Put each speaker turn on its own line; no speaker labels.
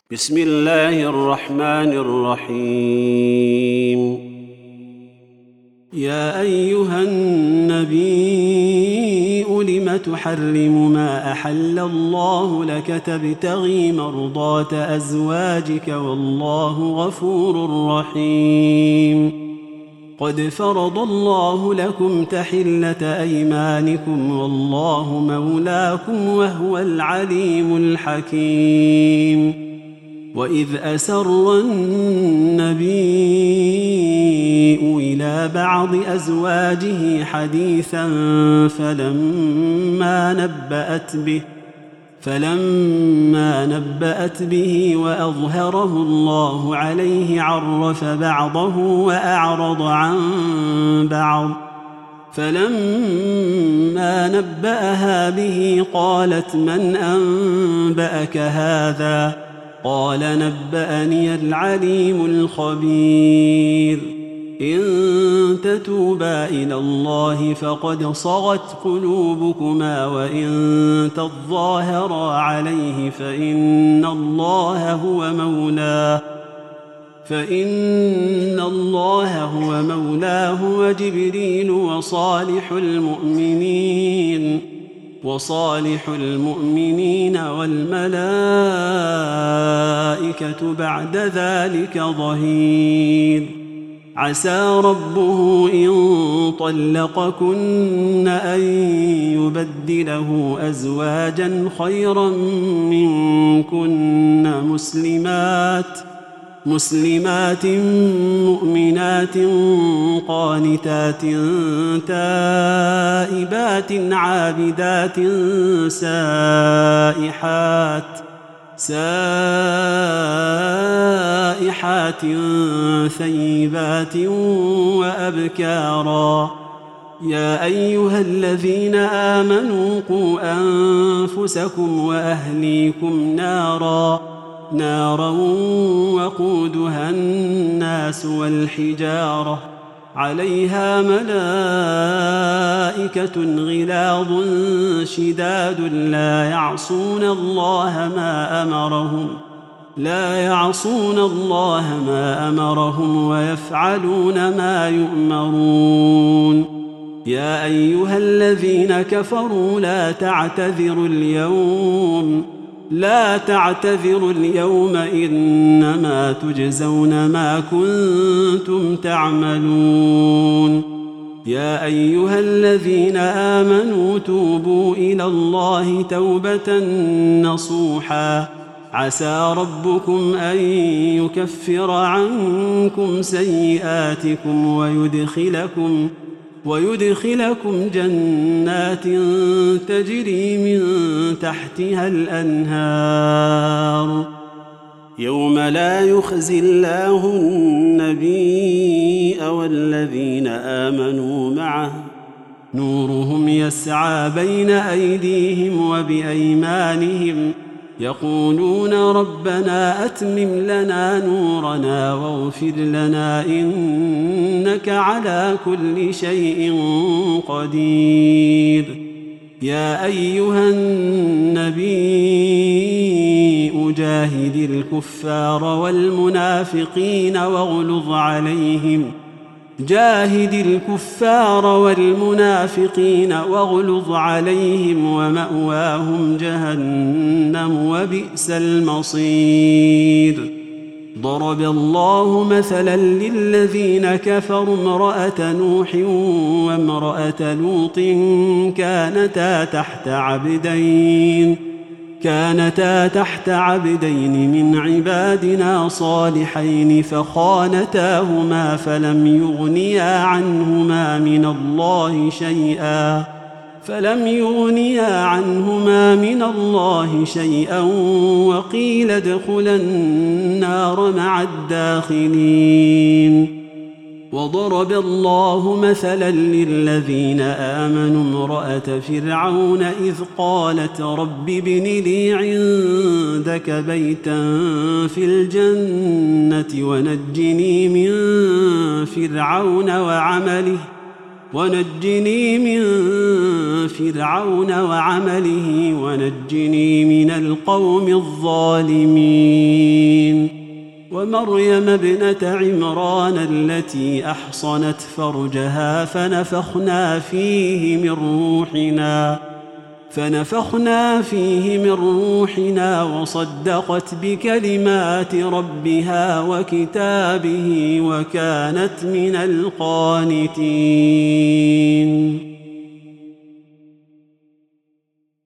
بسم الله الرحمن الرحيم. يا أيها النبي لم تحرم ما أحل الله لك تبتغي مرضات أزواجك والله غفور رحيم. قد فرض الله لكم تحلة أيمانكم والله مولاكم وهو العليم الحكيم. وإذ أسر النبي إلى بعض أزواجه حديثا فلما نبأت به وأظهره الله عليه عرف بعضه وأعرض عن بعض، فلما نبأها به قالت من أنبأك هذا؟ قال نبأني العليم الخبير. إن تتوبا إلى الله فقد صغت قلوبكما وإن تظاهرا عليه فإن الله هو مولاه وجبريل وصالح المؤمنين والملائكة بعد ذلك ظهير. عسى ربه إن طلقكن أن يبدله أزواجا خيرا منكن مسلمات مؤمنات قانتات تائبات عابدات سائحات ثيبات وأبكارا. يا أيها الذين آمنوا قوا أنفسكم وأهليكم نارا وقودها الناس والحجارة عليها ملائكة غلاظ شداد لا يعصون الله ما أمرهم ويفعلون ما يؤمرون. يا أيها الذين كفروا لا تعتذروا اليوم إنما تجزون ما كنتم تعملون. يا أيها الذين آمنوا توبوا إلى الله توبة نصوحا عسى ربكم أن يكفر عنكم سيئاتكم ويدخلكم جنات تجري من تحتها الأنهار يوم لا يخزي الله النبي والذين آمنوا معه نورهم يسعى بين أيديهم وبأيمانهم يقولون ربنا أتمم لنا نورنا واغفر لنا إنك على كل شيء قدير. يا أيها النبي جاهد الكفار والمنافقين واغلظ عليهم ومأواهم جهنم وبئس المصير. ضرب الله مثلا للذين كفروا امرأة نوح وامرأة لوط كانتا تحت عبدين من عبادنا صالحين فخانتاهما فلم يغنيا عنهما من الله شيئا وقيل ادخلا النار مع الداخلين. وضرب الله مثلا للذين آمنوا امرأة فرعون إذ قالت رب ابن لي عندك بيتا في الجنة ونجني من فرعون وعمله ونجني من القوم الظالمين. مريم ابنة عمران التي أحصنت فرجها فنفخنا فيه من روحنا وصدقت بكلمات ربها وكتابه وكانت من القانتين.